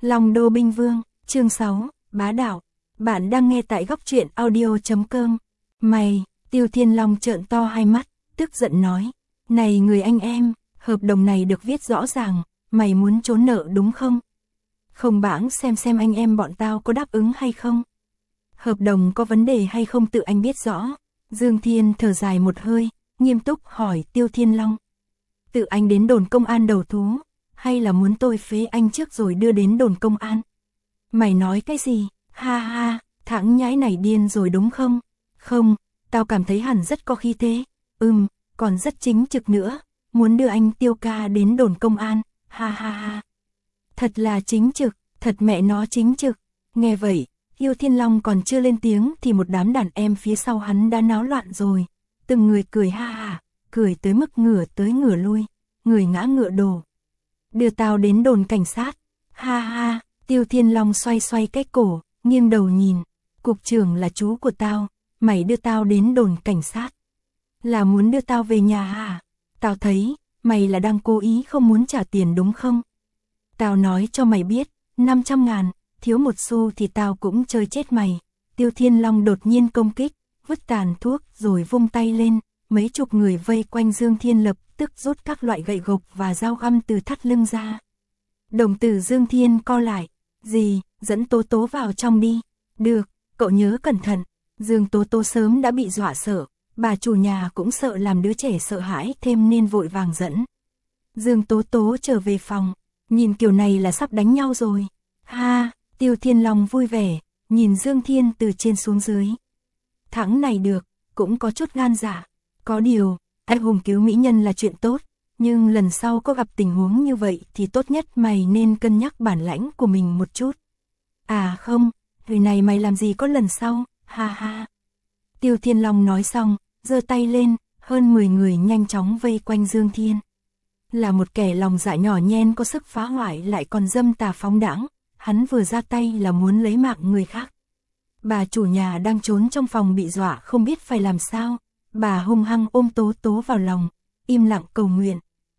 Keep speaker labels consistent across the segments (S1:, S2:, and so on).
S1: Long Đô Binh Vương, chương 6, Bá Đạo. Bạn đang nghe tại góc truyện audio.com. Mày, Tiêu Thiên Long trợn to hai mắt, tức giận nói. Này người anh em, hợp đồng này được viết rõ ràng, mày muốn trốn nợ đúng không? Không bảng xem anh em bọn tao có đáp ứng hay không? Hợp đồng có vấn đề hay không tự anh biết rõ. Dương Thiên thở dài một hơi, nghiêm túc hỏi Tiêu Thiên Long. Tự anh đến đồn công an đầu thú, hay là muốn tôi phế anh trước rồi đưa đến đồn công an? Mày nói cái gì? Ha ha, thằng nhãi này điên rồi đúng không? Không, tao cảm thấy hẳn rất có khí thế. Còn rất chính trực nữa, muốn đưa anh Tiêu ca đến đồn công an, ha ha ha. Thật là chính trực, thật mẹ nó chính trực. Nghe vậy, Tiêu Thiên Long còn chưa lên tiếng thì một đám đàn em phía sau hắn đã náo loạn rồi. Từng người cười ha ha, cười tới mức ngửa tới ngửa lui, người ngã ngựa đổ. Đưa tao đến đồn cảnh sát, ha ha. Tiêu Thiên Long xoay xoay cái cổ, nghiêng đầu nhìn. Cục trưởng là chú của tao, mày đưa tao đến đồn cảnh sát. Là muốn đưa tao về nhà hả? Tao thấy, mày là đang cố ý không muốn trả tiền đúng không? Tao nói cho mày biết, 500.000, thiếu một xu thì tao cũng chơi chết mày. Tiêu Thiên Long đột nhiên công kích, vứt tàn thuốc rồi vung tay lên. Mấy chục người vây quanh Dương Thiên lập tức rút các loại gậy gộc và dao găm từ thắt lưng ra. Đồng tử Dương Thiên co lại. Gì, dẫn Tố Tố vào trong đi. Được, cậu nhớ cẩn thận. Dương Tố Tố sớm đã bị dọa sợ. Bà chủ nhà cũng sợ làm đứa trẻ sợ hãi thêm nên vội vàng dẫn. Dương Tố Tố trở về phòng. Nhìn kiểu này là sắp đánh nhau rồi. Ha, Tiêu Thiên Long vui vẻ, nhìn Dương Thiên từ trên xuống dưới. Thằng này được, cũng có chút gan dạ. Có điều, anh hùng cứu mỹ nhân là chuyện tốt. Nhưng lần sau có gặp tình huống như vậy thì tốt nhất mày nên cân nhắc bản lãnh của mình một chút. À không, người này mày làm gì có lần sau, ha ha. Tiêu Thiên Long nói xong, giơ tay lên, hơn 10 người nhanh chóng vây quanh Dương Thiên. Là một kẻ lòng dạ nhỏ nhen có sức phá hoại lại còn dâm tà phóng đãng, hắn vừa ra tay là muốn lấy mạng người khác. Bà chủ nhà đang trốn trong phòng bị dọa không biết phải làm sao, bà hung hăng ôm Tố Tố vào lòng, im lặng cầu nguyện.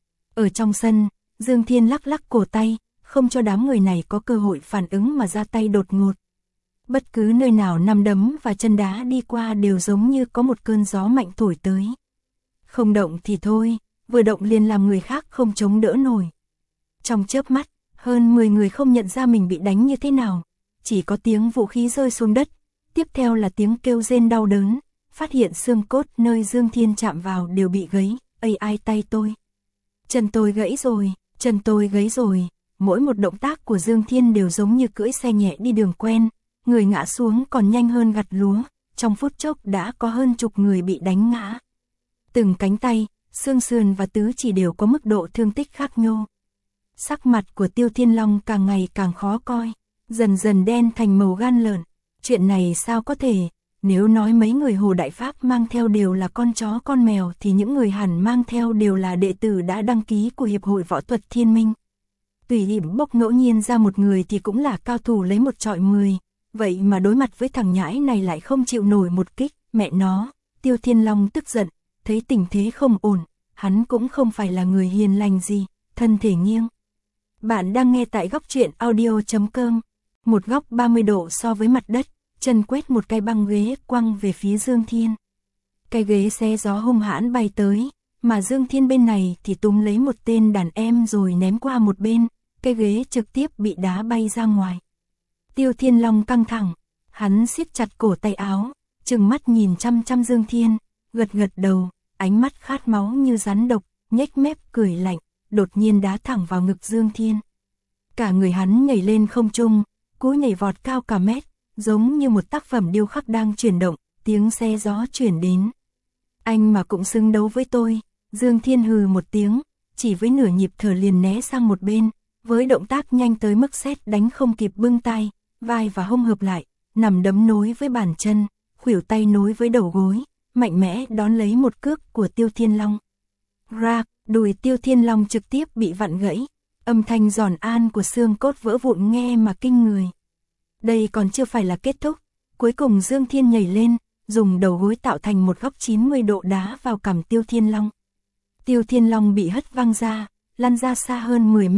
S1: Ở trong sân, Dương Thiên lắc lắc cổ tay, không cho đám người này có cơ hội phản ứng mà ra tay đột ngột. Bất cứ nơi nào nắm đấm và chân đá đi qua đều giống như có một cơn gió mạnh thổi tới. Không động thì thôi, vừa động liền làm người khác không chống đỡ nổi. Trong chớp mắt, hơn 10 người không nhận ra mình bị đánh như thế nào, chỉ có tiếng vũ khí rơi xuống đất, tiếp theo là tiếng kêu rên đau đớn, phát hiện xương cốt nơi Dương Thiên chạm vào đều bị gãy. Ai tay tôi. Chân tôi gãy rồi, chân tôi gãy rồi. Mỗi một động tác của Dương Thiên đều giống như cưỡi xe nhẹ đi đường quen, người ngã xuống còn nhanh hơn gặt lúa, trong phút chốc đã có hơn chục người bị đánh ngã. Từng cánh tay, xương sườn và tứ chỉ đều có mức độ thương tích khác nhau. Sắc mặt của Tiêu Thiên Long càng ngày càng khó coi, dần dần đen thành màu gan lợn. Chuyện này sao có thể? Nếu nói mấy người Hồ Đại Pháp mang theo đều là con chó con mèo thì những người hẳn mang theo đều là đệ tử đã đăng ký của Hiệp hội Võ thuật Thiên Minh. Tùy điểm bốc ngẫu nhiên ra một người thì cũng là cao thủ lấy một trọi 10, vậy mà đối mặt với thằng nhãi này lại không chịu nổi một kích, mẹ nó. Tiêu Thiên Long tức giận, thấy tình thế không ổn, hắn cũng không phải là người hiền lành gì, thân thể nghiêng. Bạn đang nghe tại góc truyện audio.com, một góc 30 độ so với mặt đất. Chân quét một cái băng ghế quăng về phía Dương Thiên. Cái ghế xe gió hung hãn bay tới, mà Dương Thiên bên này thì túm lấy một tên đàn em rồi ném qua một bên, cái ghế trực tiếp bị đá bay ra ngoài. Tiêu Thiên Long căng thẳng, hắn siết chặt cổ tay áo, trừng mắt nhìn chăm chăm Dương Thiên, gật gật đầu, ánh mắt khát máu như rắn độc, nhếch mép cười lạnh, đột nhiên đá thẳng vào ngực Dương Thiên. Cả người hắn nhảy lên không trung, cú nhảy vọt cao cả mét. Giống như một tác phẩm điêu khắc đang chuyển động, tiếng xe gió chuyển đến. Anh mà cũng xứng đấu với tôi. Dương Thiên hừ một tiếng, chỉ với nửa nhịp thở liền né sang một bên, với động tác nhanh tới mức sét đánh không kịp bưng tay, vai và hông hợp lại, nằm đấm nối với bàn chân, khuỷu tay nối với đầu gối, mạnh mẽ đón lấy một cước của Tiêu Thiên Long. Rạc, đùi Tiêu Thiên Long trực tiếp bị vặn gãy, âm thanh giòn an của xương cốt vỡ vụn nghe mà kinh người. Đây còn chưa phải là kết thúc, cuối cùng Dương Thiên nhảy lên, dùng đầu gối tạo thành một góc 90 độ đá vào cằm Tiêu Thiên Long. Tiêu Thiên Long bị hất văng ra, lăn ra xa hơn 10 mét,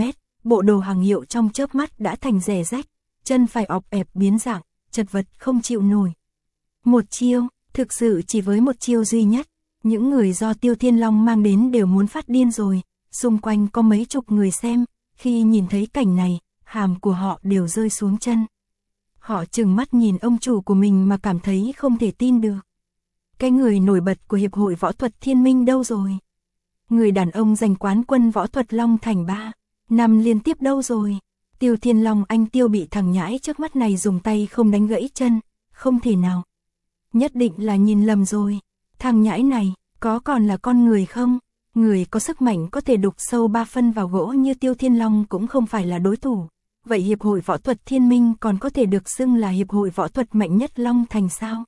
S1: bộ đồ hàng hiệu trong chớp mắt đã thành rẻ rách, chân phải ọp ẹp biến dạng, chật vật không chịu nổi. Một chiêu, thực sự chỉ với một chiêu duy nhất, những người do Tiêu Thiên Long mang đến đều muốn phát điên rồi, xung quanh có mấy chục người xem, khi nhìn thấy cảnh này, hàm của họ đều rơi xuống chân. Họ trừng mắt nhìn ông chủ của mình mà cảm thấy không thể tin được. Cái người nổi bật của Hiệp hội Võ thuật Thiên Minh đâu rồi? Người đàn ông giành quán quân võ thuật Long Thành 3 năm liên tiếp đâu rồi? Tiêu Thiên Long anh Tiêu bị thằng nhãi trước mắt này dùng tay không đánh gãy chân, không thể nào. Nhất định là nhìn lầm rồi, thằng nhãi này, có còn là con người không? Người có sức mạnh có thể đục sâu 3 phân vào gỗ như Tiêu Thiên Long cũng không phải là đối thủ. Vậy Hiệp hội Võ thuật Thiên Minh còn có thể được xưng là Hiệp hội Võ thuật mạnh nhất Long Thành sao?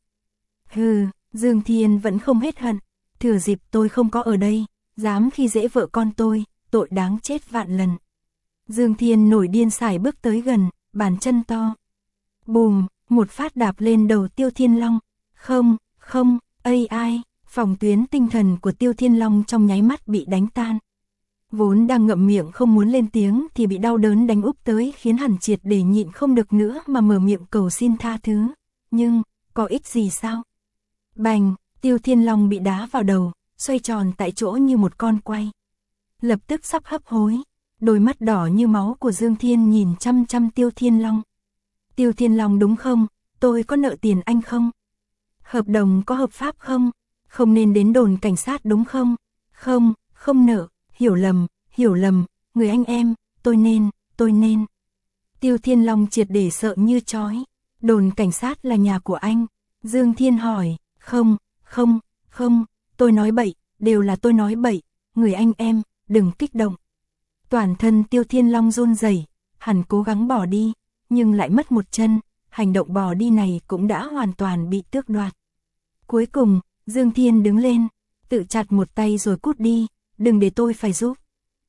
S1: Hừ, Dương Thiên vẫn không hết hận, thừa dịp tôi không có ở đây, dám khi dễ vợ con tôi, tội đáng chết vạn lần. Dương Thiên nổi điên sải bước tới gần, bàn chân to. Bùm, một phát đạp lên đầu Tiêu Thiên Long. Không, ai, phòng tuyến tinh thần của Tiêu Thiên Long trong nháy mắt bị đánh tan. Vốn đang ngậm miệng không muốn lên tiếng thì bị đau đớn đánh úp tới khiến hắn triệt để nhịn không được nữa mà mở miệng cầu xin tha thứ. Nhưng, có ích gì sao? Bành, Tiêu Thiên Long bị đá vào đầu, xoay tròn tại chỗ như một con quay. Lập tức sắp hấp hối, đôi mắt đỏ như máu của Dương Thiên nhìn chăm chăm Tiêu Thiên Long. Tiêu Thiên Long đúng không? Tôi có nợ tiền anh không? Hợp đồng có hợp pháp không? Không nên đến đồn cảnh sát đúng không? Không nợ, hiểu lầm, người anh em, tôi nên. Tiêu Thiên Long triệt để sợ như chói. Đồn cảnh sát là nhà của anh. Dương Thiên hỏi, không, tôi nói bậy, đều là tôi nói bậy, người anh em, đừng kích động. Toàn thân Tiêu Thiên Long run rẩy, hắn cố gắng bỏ đi, nhưng lại mất một chân, hành động bỏ đi này cũng đã hoàn toàn bị tước đoạt. Cuối cùng, Dương Thiên đứng lên, tự chặt một tay rồi cút đi, đừng để tôi phải giúp.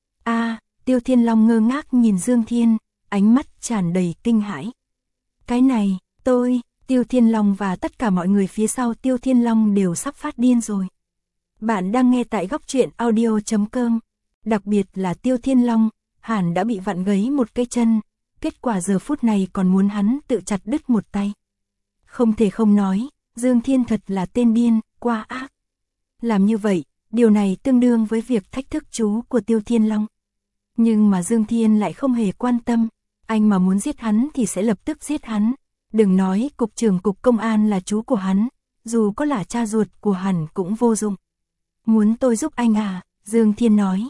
S1: Tiêu Thiên Long ngơ ngác nhìn Dương Thiên, ánh mắt tràn đầy kinh hãi. Cái này, Tiêu Thiên Long và tất cả mọi người phía sau Tiêu Thiên Long đều sắp phát điên rồi. Bạn đang nghe tại góc truyện audio.com. Đặc biệt là Tiêu Thiên Long, hẳn đã bị vặn gãy một cái chân, kết quả giờ phút này còn muốn hắn tự chặt đứt một tay. Không thể không nói, Dương Thiên thật là tên điên, quá ác. Làm như vậy, điều này tương đương với việc thách thức chú của Tiêu Thiên Long. Nhưng mà Dương Thiên lại không hề quan tâm, anh mà muốn giết hắn thì sẽ lập tức giết hắn. Đừng nói cục trưởng cục công an là chú của hắn, dù có là cha ruột của hắn cũng vô dụng. Muốn tôi giúp anh à? Dương Thiên nói.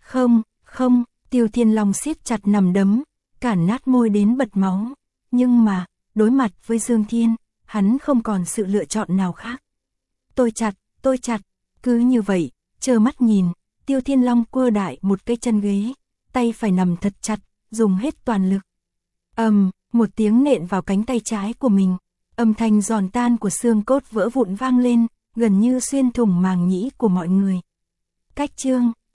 S1: Không, Tiêu Thiên Long siết chặt nằm đấm, cản nát môi đến bật máu. Nhưng mà, đối mặt với Dương Thiên, hắn không còn sự lựa chọn nào khác. Tôi chặt, cứ như vậy, trơ mắt nhìn, Tiêu Thiên Long quơ đại một cái chân ghế, tay phải nằm thật chặt, dùng hết toàn lực. Một tiếng nện vào cánh tay trái của mình, âm thanh giòn tan của xương cốt vỡ vụn vang lên, gần như xuyên thủng màng nhĩ của mọi người. Cách chương